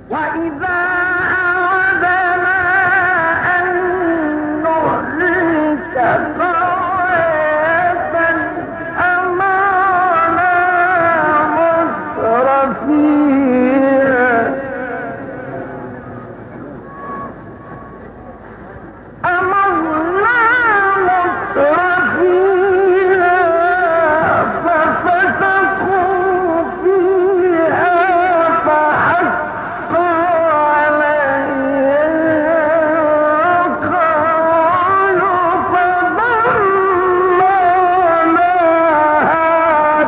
وإذا أردنا أن نهلك قرية أمرنا مترفيها ففسقوا فيها فحق عليها القول فدمرناها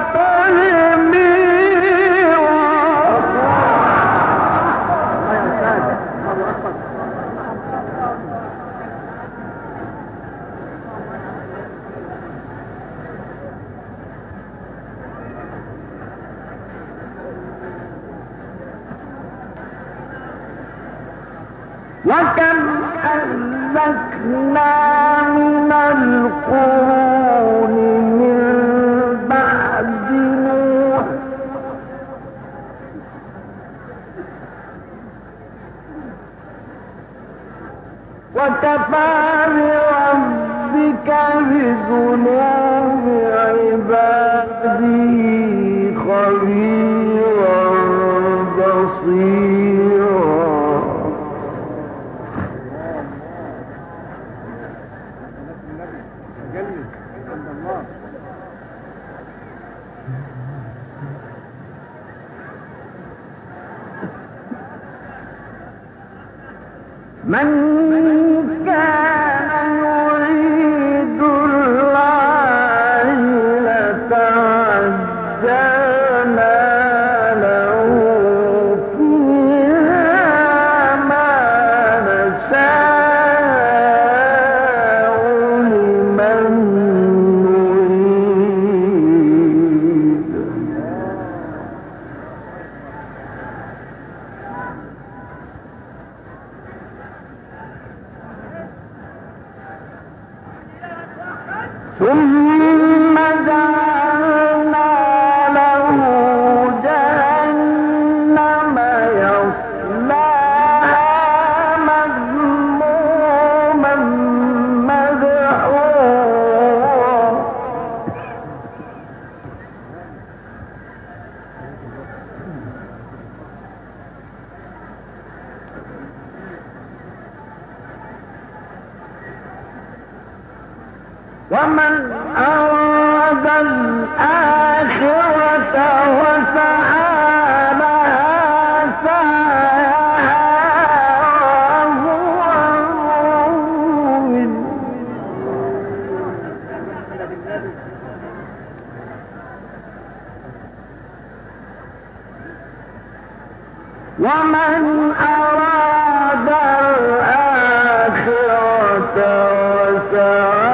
وكم أهلكنا من القرون من بعد نوح وكفى بربك بذنوب عباده خبيرا بصيرا. من كان يريد العاجلة عجلنا له فيها ما نشاء لمن نريد. ثم جعلنا له جهنم يصلاها مذموما مدحورا ومن أراد الآخرة وسعى لها سعيها وهو مؤمن ومن أراد الآخرة وسعى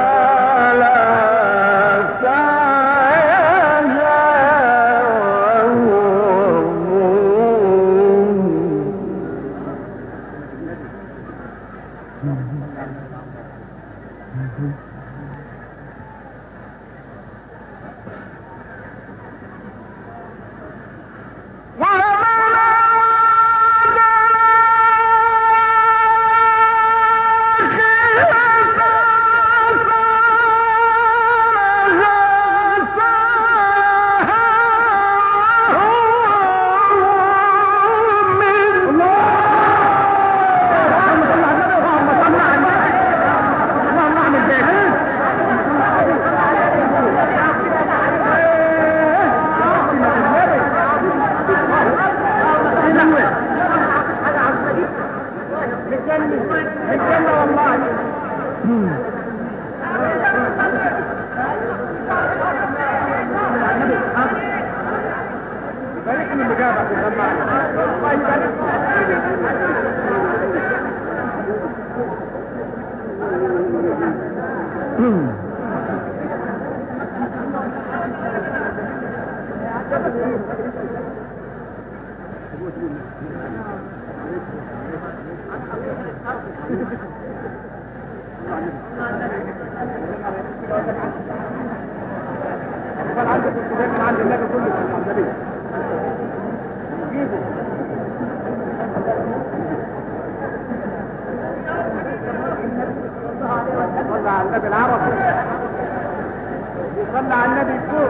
عند النبي كله عند النبي جيبه يصلى على النبي العربي، يصلى على النبي فوق.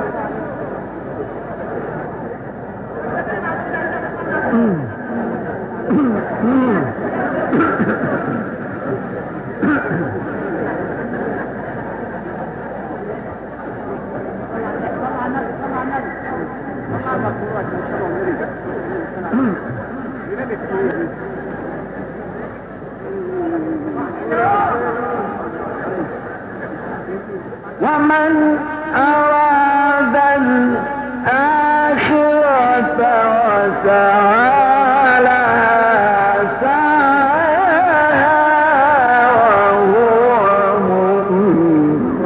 ومن أراد الآخرة وسعى لها سعيها وهو مؤمن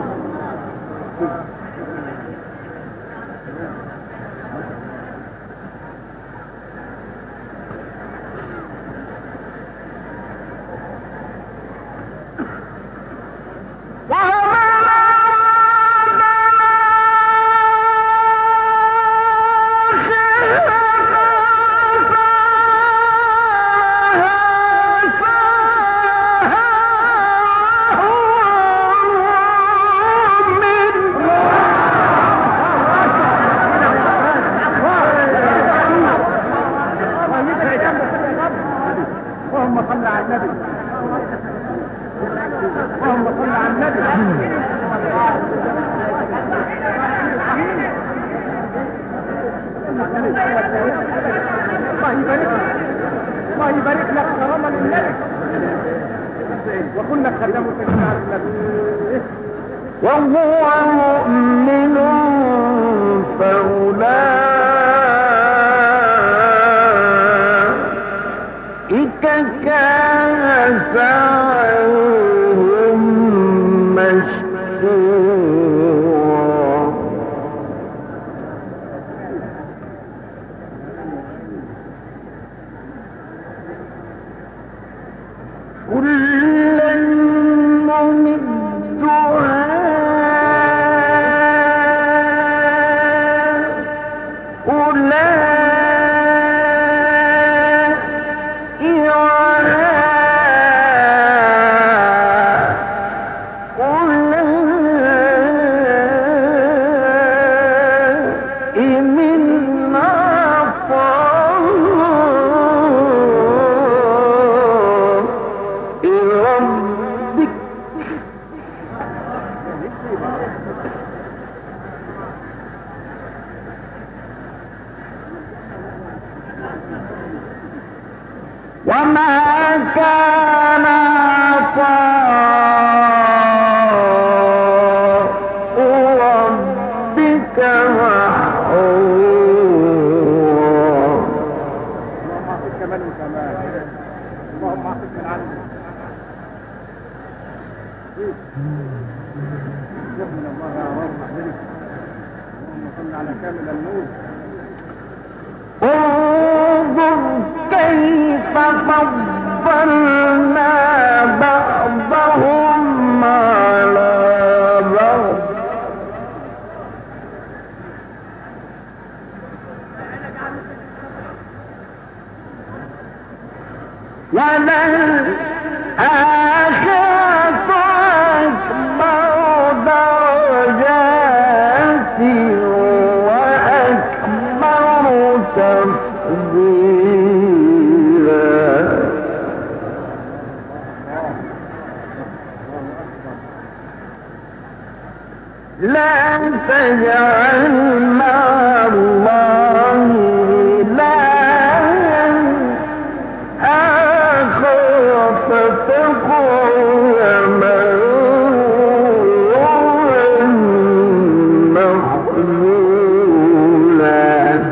اللهم صل على النبي، اللهم صل على النبي. الله يبارك لك كرما للنبي، وكنا خدموا سيدنا على النبي وهو مؤمن فأولئك كان سعيهم مشكورا كلا نمد وما كان عطاء ربك محظورا. اللهم اعطك كمال وكمال، اللهم اعطك من عنك من الله يا رب. اللهم صل على كامل النور. انظر كيف فضلنا بعضهم على بعض وللآخرة أكبر درجات وأكبر تفضيلا. لا تجعل مع الله إلها آخر فتقعد ملوما مخذولا.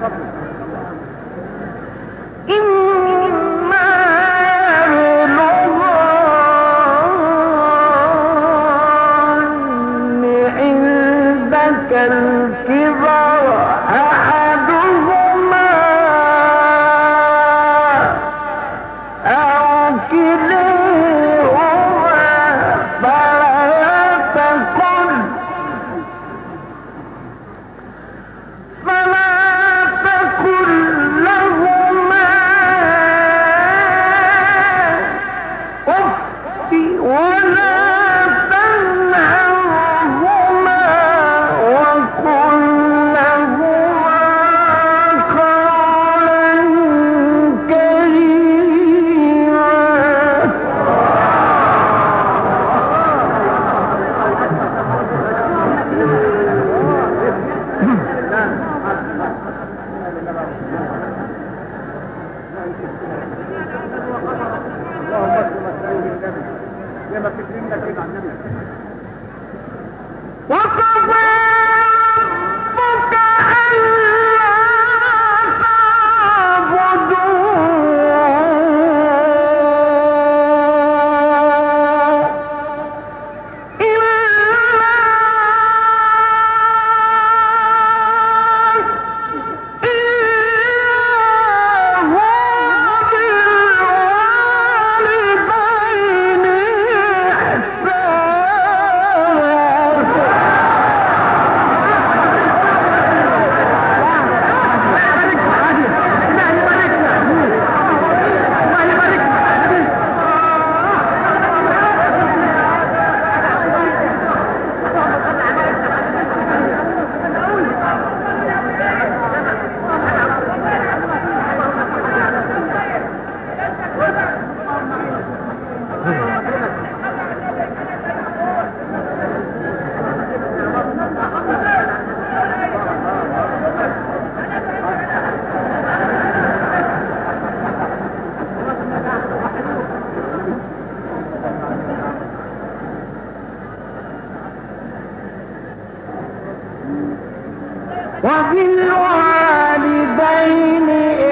وبالوالدين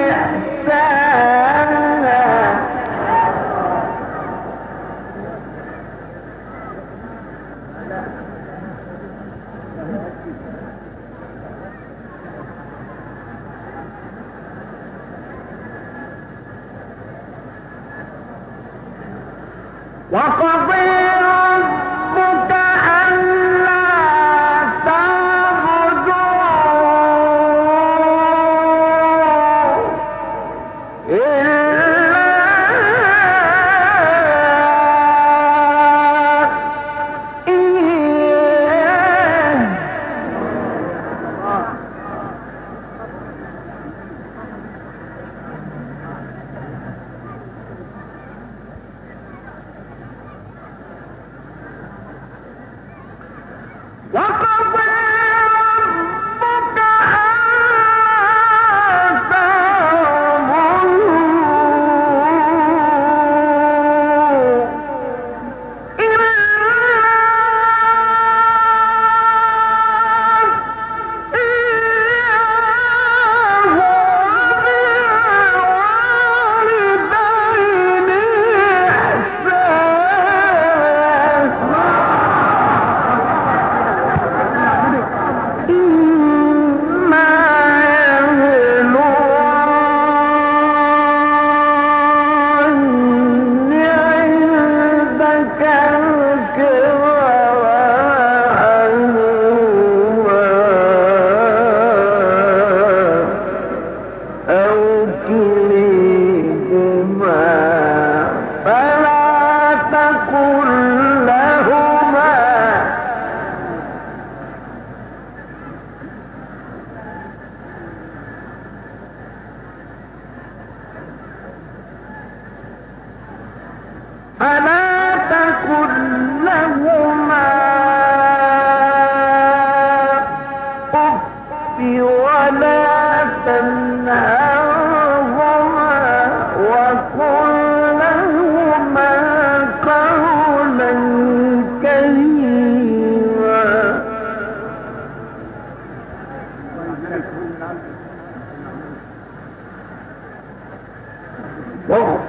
إحسانا وقضي ربك ألا تعبدوا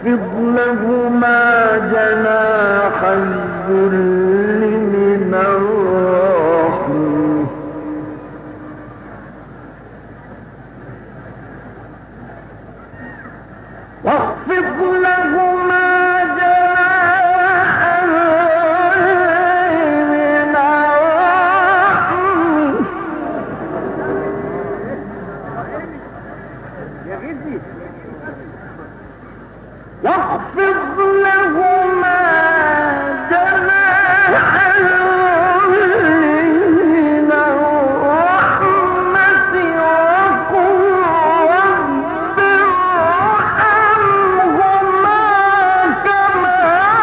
واخفض لهما جناح الذل من الرحمة واخفض لهما جناح الذل من الرحمة يا غزي واخفض لهما جناح الذل من الرحمة وقل رب ارحمهما كما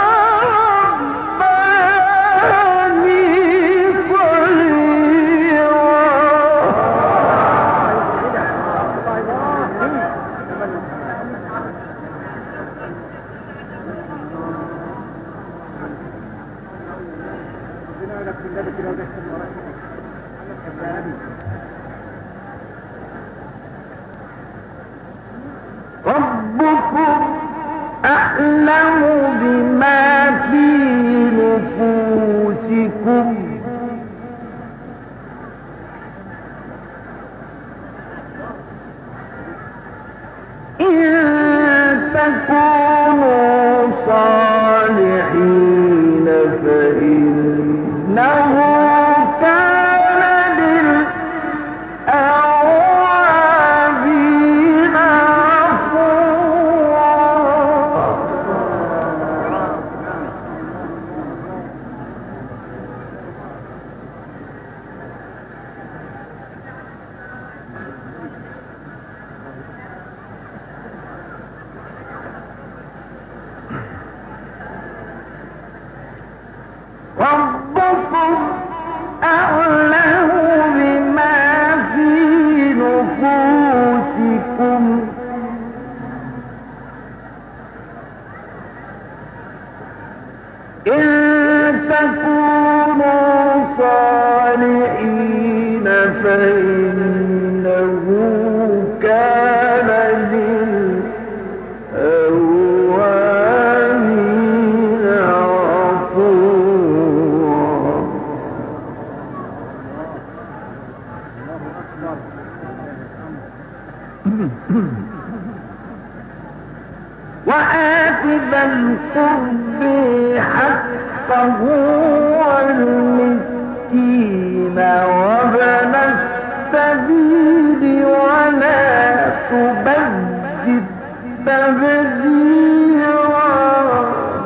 ربياني ربكم أعلم بما في نفوسكم إن تكونوا صالحين فإنه كان للأوابين ربكم أعلم بما في نفوسكم إن تكونوا صالحين فإنه كان للأوابين غفورا وآت ذا القرب حقه والمسكين وابن السبيل ولا تبذر تبذيرا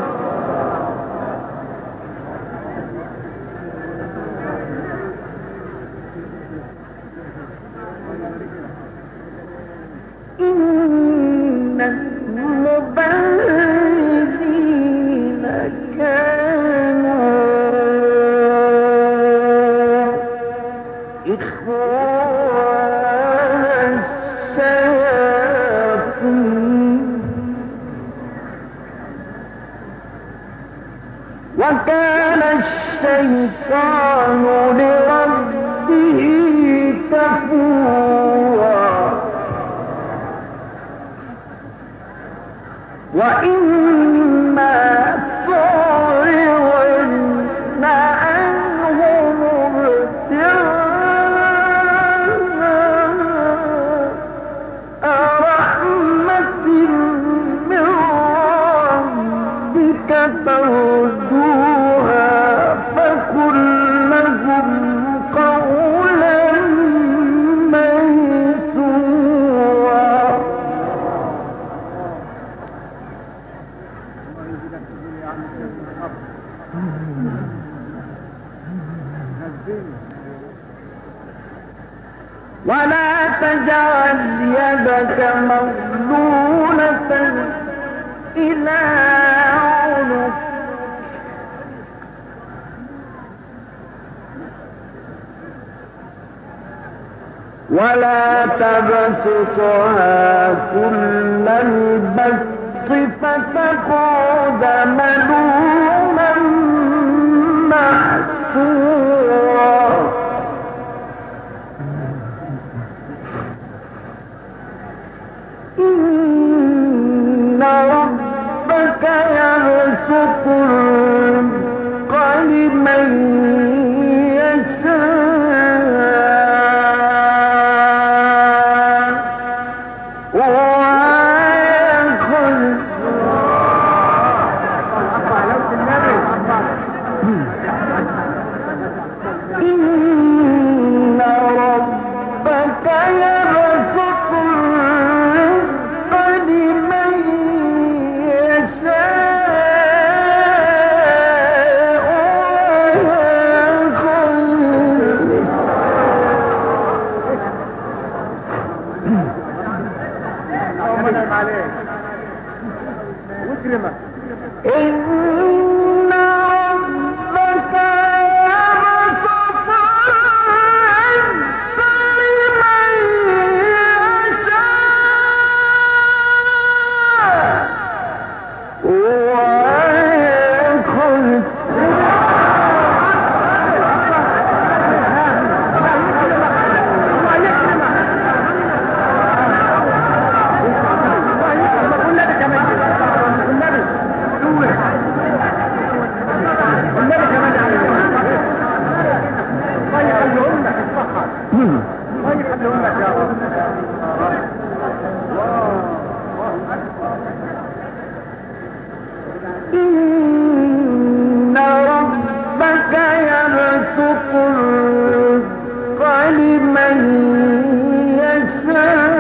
إن المبذرين كانوا إخوان الشياطين وكان الشيطان لربه كفورا وإما تعرضن عنهم ابتغاء رحمة من ربك ترجوها فقل لهم قولا ميسورا ولا تجعل يدك مغلولة إلى عنقك ولا تبسطها كل البسط فتقعد ملوما محسورا إن ربك طيب خليهم لك يا رب. إن ربك يبسط الرزق لمن يشاء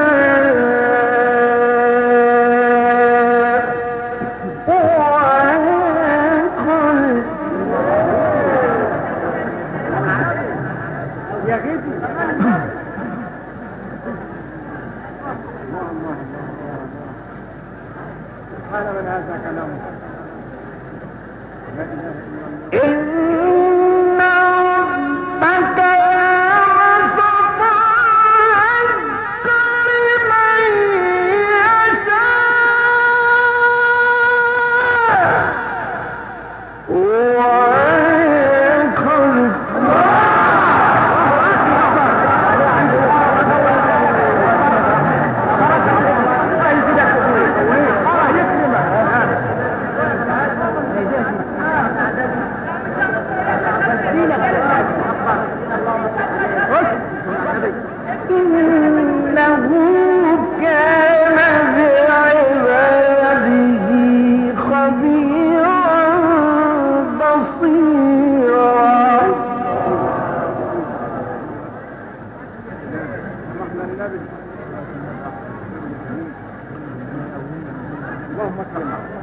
يا غيث سبحان من هذا كلامه. لا اله الا الله. إن ربك يبسط الرزق لمن يشاء إنه كان بعباده خبيرا بصيرا. اللهم اكرمك.